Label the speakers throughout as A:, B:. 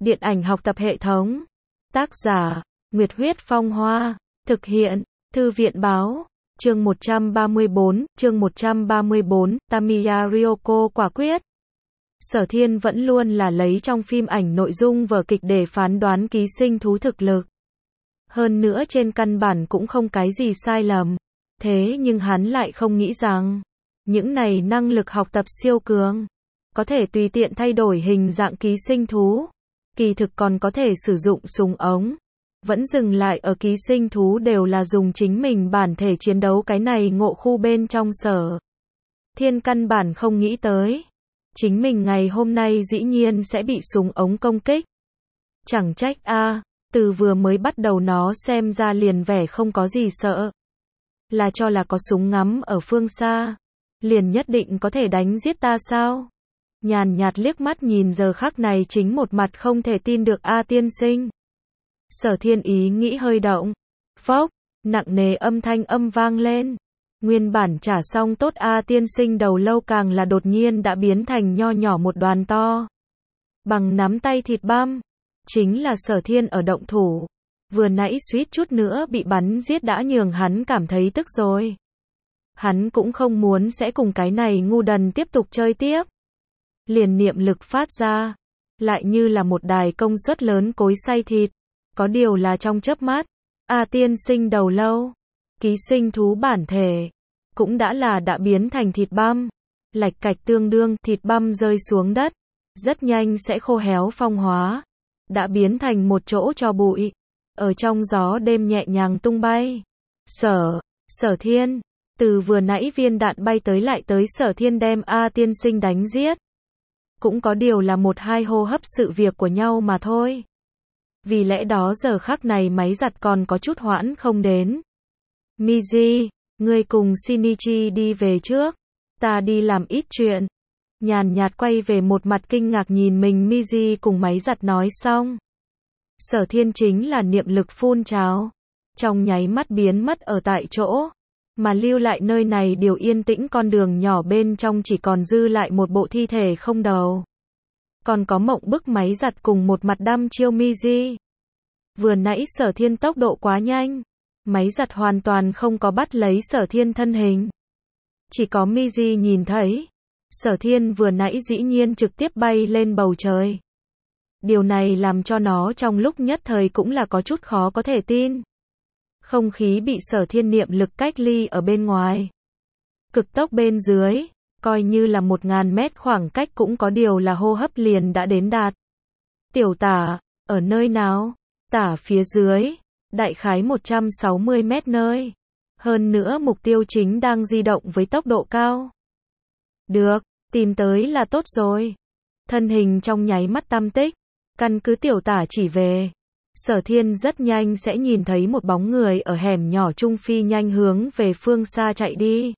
A: Điện ảnh học tập hệ thống. Tác giả, Nguyệt Huyết Phong Hoa. Thực hiện, Thư viện báo. Chương 134, Tamiya Ryoko quả quyết. Sở Thiên vẫn luôn là lấy trong phim ảnh nội dung vở kịch để phán đoán ký sinh thú thực lực. Hơn nữa trên căn bản cũng không cái gì sai lầm. Thế nhưng hắn lại không nghĩ rằng, những này năng lực học tập siêu cường, có thể tùy tiện thay đổi hình dạng ký sinh thú. Kỳ thực còn có thể sử dụng súng ống. Vẫn dừng lại ở ký sinh thú đều là dùng chính mình bản thể chiến đấu, cái này ngộ khu bên trong Sở Thiên căn bản không nghĩ tới. Chính mình ngày hôm nay dĩ nhiên sẽ bị súng ống công kích. Chẳng trách từ vừa mới bắt đầu nó xem ra liền vẻ không có gì sợ. Là cho là có súng ngắm ở phương xa, liền nhất định có thể đánh giết ta sao? Nhàn nhạt liếc mắt nhìn giờ khắc này chính một mặt không thể tin được tiên sinh. Sở Thiên ý nghĩ hơi động. Phốc, nặng nề âm thanh vang lên. Nguyên bản trả xong tốt tiên sinh đầu lâu càng là đột nhiên đã biến thành nho nhỏ một đoàn to bằng nắm tay thịt băm. Chính là Sở Thiên ở động thủ. Vừa nãy suýt chút nữa bị bắn giết đã nhường hắn cảm thấy tức rồi. Hắn cũng không muốn sẽ cùng cái này ngu đần tiếp tục chơi tiếp. Liền niệm lực phát ra, lại như là một đài công suất lớn cối xay thịt. Có điều là trong chớp mắt, tiên sinh đầu lâu, ký sinh thú bản thể, cũng đã biến thành thịt băm. Lạch cạch tương đương, thịt băm rơi xuống đất, rất nhanh sẽ khô héo phong hóa, đã biến thành một chỗ tro bụi, ở trong gió đêm nhẹ nhàng tung bay. Sở Thiên, từ vừa nãy viên đạn bay tới lại tới Sở Thiên đem tiên sinh đánh giết. Cũng có điều là một hai hô hấp sự việc của nhau mà thôi. Vì lẽ đó giờ khắc này máy giặt còn có chút hoãn không đến. Miji, ngươi cùng Shinichi đi về trước, ta đi làm ít chuyện. Nhàn nhạt quay về một mặt kinh ngạc nhìn mình Miji cùng máy giặt nói xong. Sở Thiên chính là niệm lực phun trào, trong nháy mắt biến mất ở tại chỗ, mà lưu lại nơi này điều yên tĩnh con đường nhỏ bên trong chỉ còn dư lại một bộ thi thể không đầu. Còn có Mộng Bức máy giặt cùng một mặt đăm chiêu Miji. Vừa nãy Sở Thiên tốc độ quá nhanh, máy giặt hoàn toàn không có bắt lấy Sở Thiên thân hình. Chỉ có Miji nhìn thấy, Sở Thiên vừa nãy dĩ nhiên trực tiếp bay lên bầu trời. Điều này làm cho nó trong lúc nhất thời cũng là có chút khó có thể tin. Không khí bị Sở Thiên niệm lực cách ly ở bên ngoài. Cực tốc bên dưới, coi như là 1000 mét khoảng cách cũng có điều là hô hấp liền đã đến đạt. Tiểu Tả, ở nơi nào? Tả phía dưới, đại khái 160 mét nơi. Hơn nữa mục tiêu chính đang di động với tốc độ cao. Được, tìm tới là tốt rồi. Thân hình trong nháy mắt tăm tích, căn cứ Tiểu Tả chỉ về. Sở Thiên rất nhanh sẽ nhìn thấy một bóng người ở hẻm nhỏ trung phi nhanh hướng về phương xa chạy đi.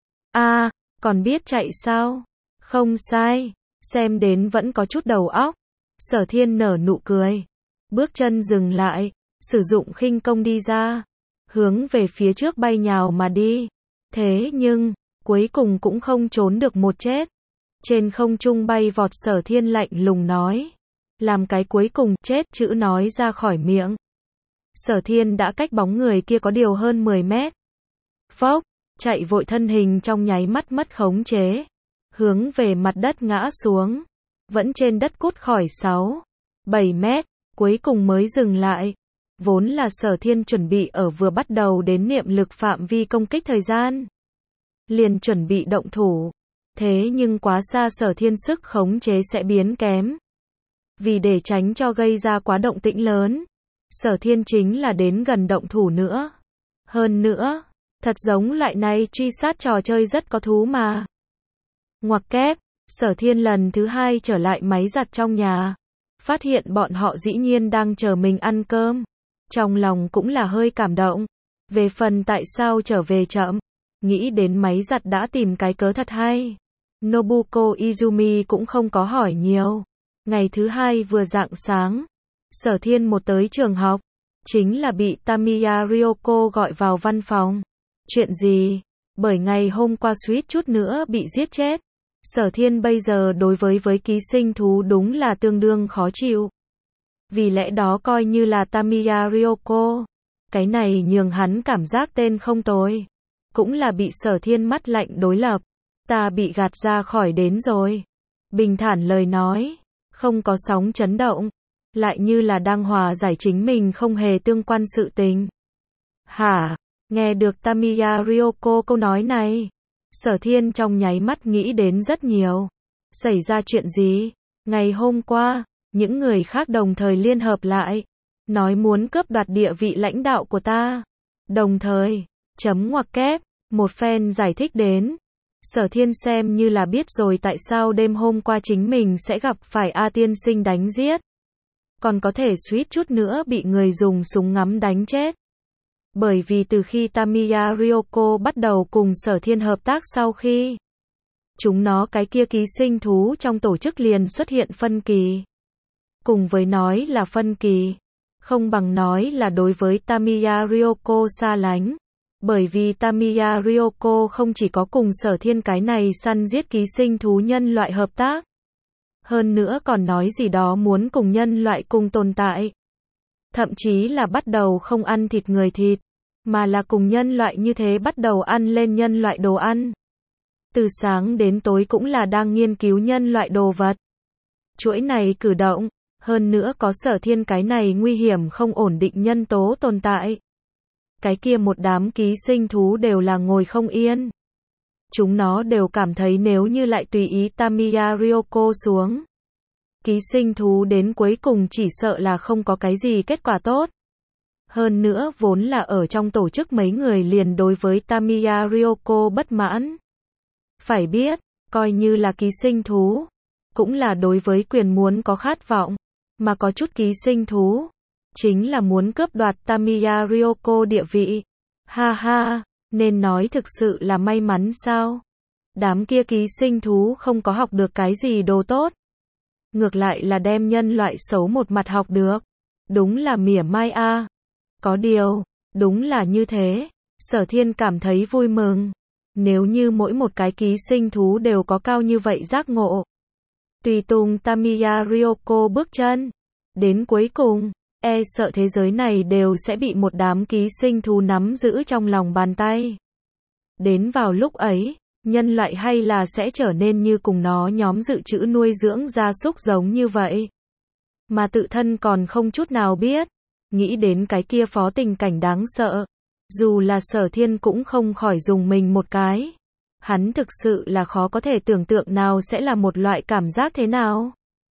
A: Còn biết chạy sao? Không sai, xem đến vẫn có chút đầu óc. Sở Thiên nở nụ cười, bước chân dừng lại, sử dụng khinh công đi ra, hướng về phía trước bay nhào mà đi. Thế nhưng, cuối cùng cũng không trốn được một chết. Trên không trung bay vọt Sở Thiên lạnh lùng nói. Làm cái cuối cùng chết chữ nói ra khỏi miệng. Sở Thiên đã cách bóng người kia có điều hơn 10 mét. Phốc, chạy vội thân hình trong nháy mắt mất khống chế. Hướng về mặt đất ngã xuống. Vẫn trên đất cút khỏi 6-7 mét, cuối cùng mới dừng lại. Vốn là Sở Thiên chuẩn bị ở vừa bắt đầu đến niệm lực phạm vi công kích thời gian. Liền chuẩn bị động thủ. Thế nhưng quá xa Sở Thiên sức khống chế sẽ biến kém. Vì để tránh cho gây ra quá động tĩnh lớn, Sở Thiên chính là đến gần động thủ nữa. Hơn nữa, thật giống loại này truy sát trò chơi rất có thú mà. Ngoặc kép, Sở Thiên lần thứ 2 trở lại máy giặt trong nhà. Phát hiện bọn họ dĩ nhiên đang chờ mình ăn cơm. Trong lòng cũng là hơi cảm động. Về phần tại sao trở về chậm, nghĩ đến máy giặt đã tìm cái cớ thật hay. Nobuko Izumi cũng không có hỏi nhiều. Ngày thứ 2 vừa rạng sáng, Sở Thiên một tới trường học, chính là bị Tamiya Ryoko gọi vào văn phòng. Chuyện gì? Bởi ngày hôm qua suýt chút nữa bị giết chết. Sở Thiên bây giờ đối với ký sinh thú đúng là tương đương khó chịu. Vì lẽ đó coi như là Tamiya Ryoko. Cái này nhường hắn cảm giác tên không tồi. Cũng là bị Sở Thiên mắt lạnh đối lập. Ta bị gạt ra khỏi đến rồi. Bình thản lời nói. Không có sóng chấn động. Lại như là đang hòa giải chính mình không hề tương quan sự tình. Hả? Nghe được Tamiya Ryoko câu nói này. Sở Thiên trong nháy mắt nghĩ đến rất nhiều. Xảy ra chuyện gì? Ngày hôm qua, những người khác đồng thời liên hợp lại. Nói muốn cướp đoạt địa vị lãnh đạo của ta. Đồng thời, chấm ngoặc kép, một phen giải thích đến. Sở Thiên xem như là biết rồi tại sao đêm hôm qua chính mình sẽ gặp phải A tiên sinh đánh giết. Còn có thể suýt chút nữa bị người dùng súng ngắm đánh chết. Bởi vì từ khi Tamiya Ryoko bắt đầu cùng Sở Thiên hợp tác sau khi chúng nó cái kia ký sinh thú trong tổ chức liền xuất hiện phân kỳ. Cùng với nói là phân kỳ, không bằng nói là đối với Tamiya Ryoko xa lánh. Bởi vì Tamiya Ryoko không chỉ có cùng Sở Thiên cái này săn giết ký sinh thú nhân loại hợp tác. Hơn nữa còn nói gì đó muốn cùng nhân loại cùng tồn tại. Thậm chí là bắt đầu không ăn thịt người thịt, mà là cùng nhân loại như thế bắt đầu ăn lên nhân loại đồ ăn. Từ sáng đến tối cũng là đang nghiên cứu nhân loại đồ vật. Chuỗi này cử động, hơn nữa có Sở Thiên cái này nguy hiểm không ổn định nhân tố tồn tại. Cái kia một đám ký sinh thú đều là ngồi không yên. Chúng nó đều cảm thấy nếu như lại tùy ý Tamiya Ryoko xuống. Ký sinh thú đến cuối cùng chỉ sợ là không có cái gì kết quả tốt. Hơn nữa vốn là ở trong tổ chức mấy người liền đối với Tamiya Ryoko bất mãn. Phải biết, coi như là ký sinh thú, cũng là đối với quyền muốn có khát vọng, mà có chút ký sinh thú, chính là muốn cướp đoạt Tamiya Ryoko địa vị. Ha ha, nên nói thực sự là may mắn sao? Đám kia ký sinh thú không có học được cái gì đồ tốt. Ngược lại là đem nhân loại xấu một mặt học được. Đúng là mỉa mai a. Có điều, đúng là như thế. Sở Thiên cảm thấy vui mừng. Nếu như mỗi một cái ký sinh thú đều có cao như vậy giác ngộ. Tùy tùng Tamiya Ryoko bước chân. Đến cuối cùng, e sợ thế giới này đều sẽ bị một đám ký sinh thú nắm giữ trong lòng bàn tay. Đến vào lúc ấy, nhân loại hay là sẽ trở nên như cùng nó nhóm dự trữ nuôi dưỡng gia súc giống như vậy. Mà tự thân còn không chút nào biết. Nghĩ đến cái kia phó tình cảnh đáng sợ. Dù là Sở Thiên cũng không khỏi dùng mình một cái. Hắn thực sự là khó có thể tưởng tượng nào sẽ là một loại cảm giác thế nào.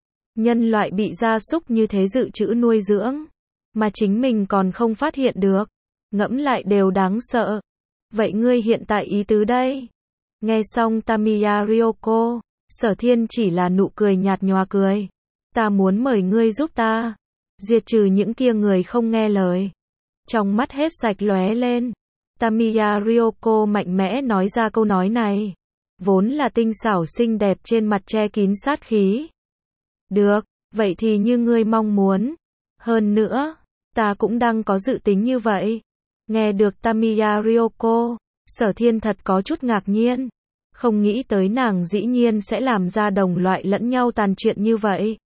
A: Nhân loại bị gia súc như thế dự trữ nuôi dưỡng. Mà chính mình còn không phát hiện được. Ngẫm lại đều đáng sợ. Vậy ngươi hiện tại ý tứ đây? Nghe xong Tamiya Ryoko, Sở Thiên chỉ là nụ cười nhạt nhòa cười. Ta muốn mời ngươi giúp ta. Diệt trừ những kia người không nghe lời. Trong mắt hết sạch lóe lên. Tamiya Ryoko mạnh mẽ nói ra câu nói này. Vốn là tinh xảo xinh đẹp trên mặt che kín sát khí. Được, vậy thì như ngươi mong muốn. Hơn nữa, ta cũng đang có dự tính như vậy. Nghe được Tamiya Ryoko, Sở Thiên thật có chút ngạc nhiên. Không nghĩ tới nàng dĩ nhiên sẽ làm ra đồng loại lẫn nhau tàn chuyện như vậy.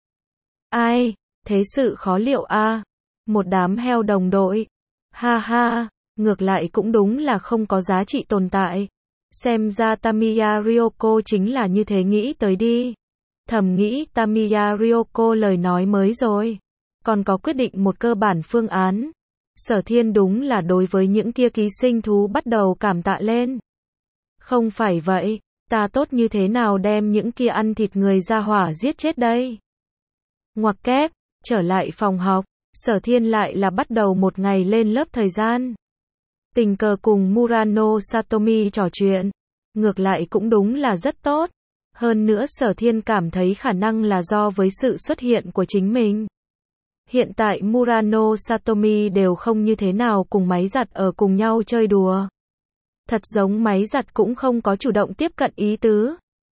A: Ai, thế sự khó liệu a. Một đám heo đồng đội. Ha ha, ngược lại cũng đúng là không có giá trị tồn tại. Xem ra Tamiya Ryoko chính là như thế nghĩ tới đi. Thầm nghĩ Tamiya Ryoko lời nói mới rồi. Còn có quyết định một cơ bản phương án. Sở Thiên đúng là đối với những kia ký sinh thú bắt đầu cảm tạ lên. Không phải vậy, ta tốt như thế nào đem những kia ăn thịt người ra hỏa giết chết đây? Ngoặc kép, trở lại phòng học, Sở Thiên lại là bắt đầu một ngày lên lớp thời gian. Tình cờ cùng Murano Satomi trò chuyện, ngược lại cũng đúng là rất tốt. Hơn nữa Sở Thiên cảm thấy khả năng là do với sự xuất hiện của chính mình. Hiện tại Murano Satomi đều không như thế nào cùng máy giặt ở cùng nhau chơi đùa. Thật giống máy giặt cũng không có chủ động tiếp cận ý tứ.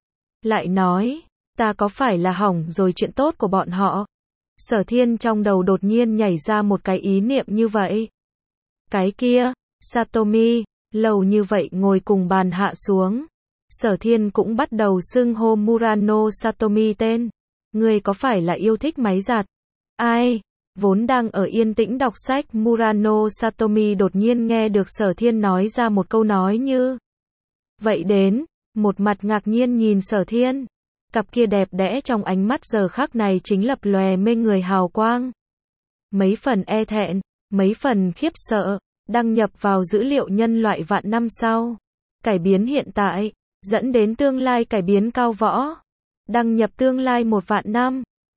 A: Lại nói, ta có phải là hỏng rồi chuyện tốt của bọn họ? Sở Thiên trong đầu đột nhiên nhảy ra một cái ý niệm như vậy. Cái kia, Satomi, lâu như vậy ngồi cùng bàn hạ xuống. Sở Thiên cũng bắt đầu xưng hô Murano Satomi tên. Ngươi có phải là yêu thích máy giặt? Ai? Vốn đang ở yên tĩnh đọc sách, Murano Satomi đột nhiên nghe được Sở Thiên nói ra một câu nói như vậy đến, một mặt ngạc nhiên nhìn Sở Thiên. Cặp kia đẹp đẽ trong ánh mắt giờ khắc này chính lập lòe mê người hào quang. Mấy phần e thẹn, mấy phần khiếp sợ, đăng nhập vào dữ liệu nhân loại vạn năm sau. Cải biến hiện tại, dẫn đến tương lai cải biến cao võ. Đăng nhập tương lai 1 vạn năm.